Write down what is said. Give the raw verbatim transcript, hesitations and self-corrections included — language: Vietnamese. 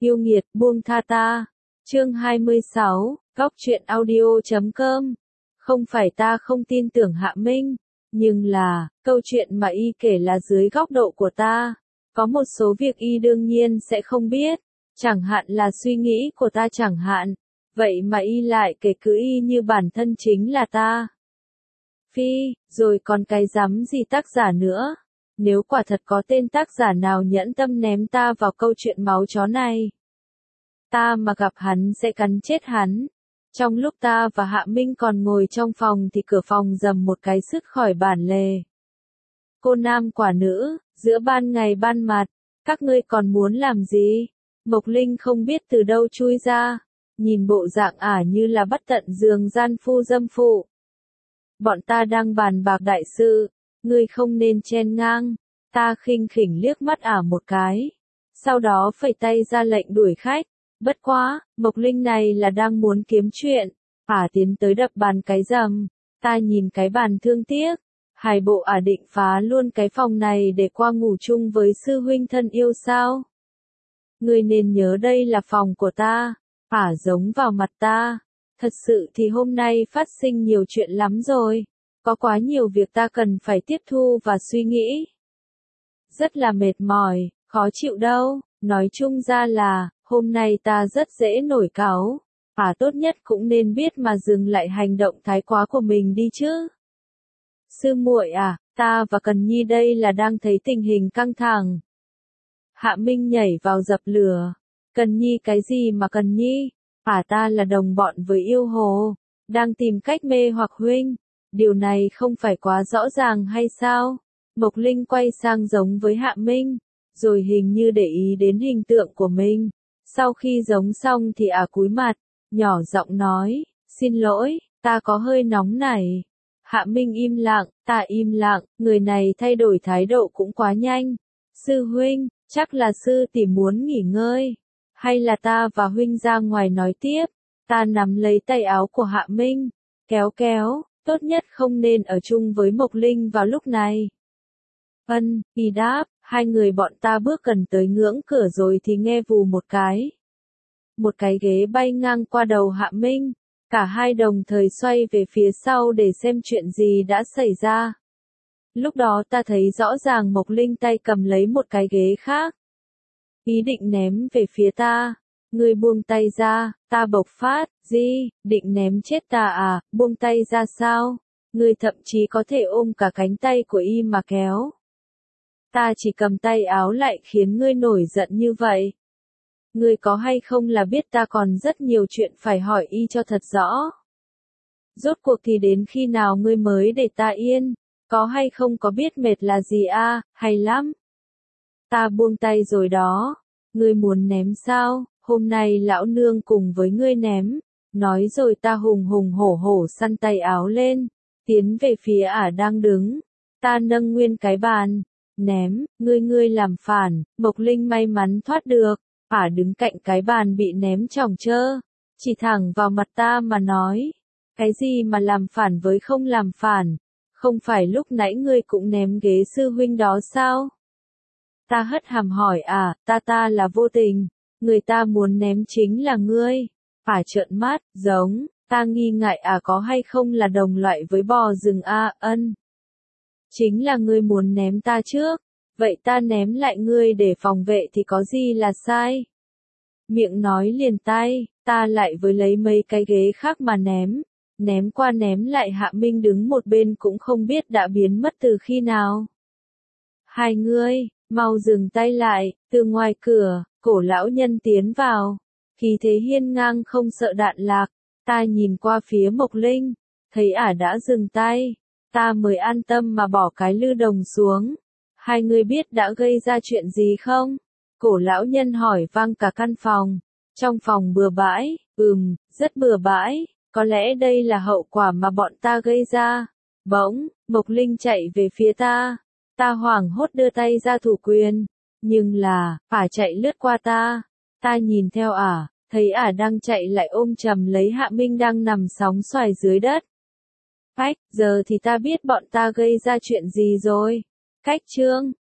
Yêu nghiệt, buông tha ta. Chương hai mươi sáu, góc truyện audio chấm com. Không phải ta không tin tưởng Hạ Minh, nhưng là, câu chuyện mà y kể là dưới góc độ của ta. Có một số việc y đương nhiên sẽ không biết, chẳng hạn là suy nghĩ của ta chẳng hạn. Vậy mà y lại kể cứ y như bản thân chính là ta. Phi, rồi còn cái rắm gì tác giả nữa. Nếu quả thật có tên tác giả nào nhẫn tâm ném ta vào câu chuyện máu chó này, ta mà gặp hắn sẽ cắn chết hắn. Trong lúc ta và Hạ Minh còn ngồi trong phòng thì cửa phòng rầm một cái sứt khỏi bản lề. Cô nam quả nữ, giữa ban ngày ban mặt, các ngươi còn muốn làm gì? Mộc Linh không biết từ đâu chui ra, nhìn bộ dạng ả như là bắt tận giường gian phu dâm phụ. Bọn ta đang bàn bạc đại sự, ngươi không nên chen ngang. Ta khinh khỉnh liếc mắt ả một cái, sau đó phẩy tay ra lệnh đuổi khách. Bất quá, Mộc Linh này là đang muốn kiếm chuyện. Ả tiến tới đập bàn cái rầm, ta nhìn cái bàn thương tiếc. Hai bộ ả định phá luôn cái phòng này để qua ngủ chung với sư huynh thân yêu sao? Ngươi nên nhớ đây là phòng của ta. Ả giống vào mặt ta. Thật sự thì hôm nay phát sinh nhiều chuyện lắm rồi. Có quá nhiều việc ta cần phải tiếp thu và suy nghĩ. Rất là mệt mỏi, khó chịu đâu. Nói chung ra là, hôm nay ta rất dễ nổi cáu. Ả tốt nhất cũng nên biết mà dừng lại hành động thái quá của mình đi chứ. Sư muội à, ta và Cần Nhi đây là đang thấy tình hình căng thẳng. Hạ Minh nhảy vào dập lửa. Cần Nhi cái gì mà Cần Nhi? Ả ta là đồng bọn với yêu hồ, đang tìm cách mê hoặc huynh. Điều này không phải quá rõ ràng hay sao? Mộc Linh quay sang giống với Hạ Minh, rồi hình như để ý đến hình tượng của mình. Sau khi giống xong thì ả cúi mặt, nhỏ giọng nói, xin lỗi, ta có hơi nóng này. Hạ Minh im lặng, ta im lặng, người này thay đổi thái độ cũng quá nhanh. Sư huynh, chắc là sư tỷ muốn nghỉ ngơi. Hay là ta và huynh ra ngoài nói tiếp. Ta nắm lấy tay áo của Hạ Minh, kéo kéo, tốt nhất không nên ở chung với Mộc Linh vào lúc này. Ân, y đáp, hai người bọn ta bước gần tới ngưỡng cửa rồi thì nghe vù một cái. Một cái ghế bay ngang qua đầu Hạ Minh, cả hai đồng thời xoay về phía sau để xem chuyện gì đã xảy ra. Lúc đó ta thấy rõ ràng Mộc Linh tay cầm lấy một cái ghế khác. Ý định ném về phía ta. Ngươi buông tay ra, ta bộc phát, gì, định ném chết ta à, buông tay ra sao? Ngươi thậm chí có thể ôm cả cánh tay của y mà kéo. Ta chỉ cầm tay áo lại khiến ngươi nổi giận như vậy. Ngươi có hay không là biết ta còn rất nhiều chuyện phải hỏi y cho thật rõ. Rốt cuộc thì đến khi nào ngươi mới để ta yên, có hay không có biết mệt là gì a, hay lắm. Ta buông tay rồi đó, ngươi muốn ném sao, hôm nay lão nương cùng với ngươi ném. Nói rồi ta hùng hùng hổ hổ săn tay áo lên, tiến về phía ả đang đứng. Ta nâng nguyên cái bàn, ném, ngươi ngươi làm phản. Mộc Linh may mắn thoát được, ả đứng cạnh cái bàn bị ném tròng trơ, chỉ thẳng vào mặt ta mà nói, cái gì mà làm phản với không làm phản, không phải lúc nãy ngươi cũng ném ghế sư huynh đó sao? Ta hất hàm hỏi à, ta ta là vô tình, người ta muốn ném chính là ngươi. Ả trợn mắt, giống, ta nghi ngại à có hay không là đồng loại với bò rừng a, ân. Chính là ngươi muốn ném ta trước, vậy ta ném lại ngươi để phòng vệ thì có gì là sai. Miệng nói liền tay, ta lại với lấy mấy cái ghế khác mà ném, ném qua ném lại. Hạ Minh đứng một bên cũng không biết đã biến mất từ khi nào. Hai ngươi, mau dừng tay lại. Từ ngoài cửa, Cổ lão nhân tiến vào, khí thế hiên ngang không sợ đạn lạc. Ta nhìn qua phía Mộc Linh, thấy ả đã dừng tay, ta mới an tâm mà bỏ cái lư đồng xuống. Hai người biết đã gây ra chuyện gì không? Cổ lão nhân hỏi vang cả căn phòng. Trong phòng bừa bãi, ừm, rất bừa bãi, có lẽ đây là hậu quả mà bọn ta gây ra. Bỗng, Mộc Linh chạy về phía ta. Ta hoảng hốt đưa tay ra thủ quyền. Nhưng là, ả chạy lướt qua ta. Ta nhìn theo ả, thấy ả đang chạy lại ôm chầm lấy Hạ Minh đang nằm sóng xoài dưới đất. Cách, giờ thì ta biết bọn ta gây ra chuyện gì rồi. Cách chương.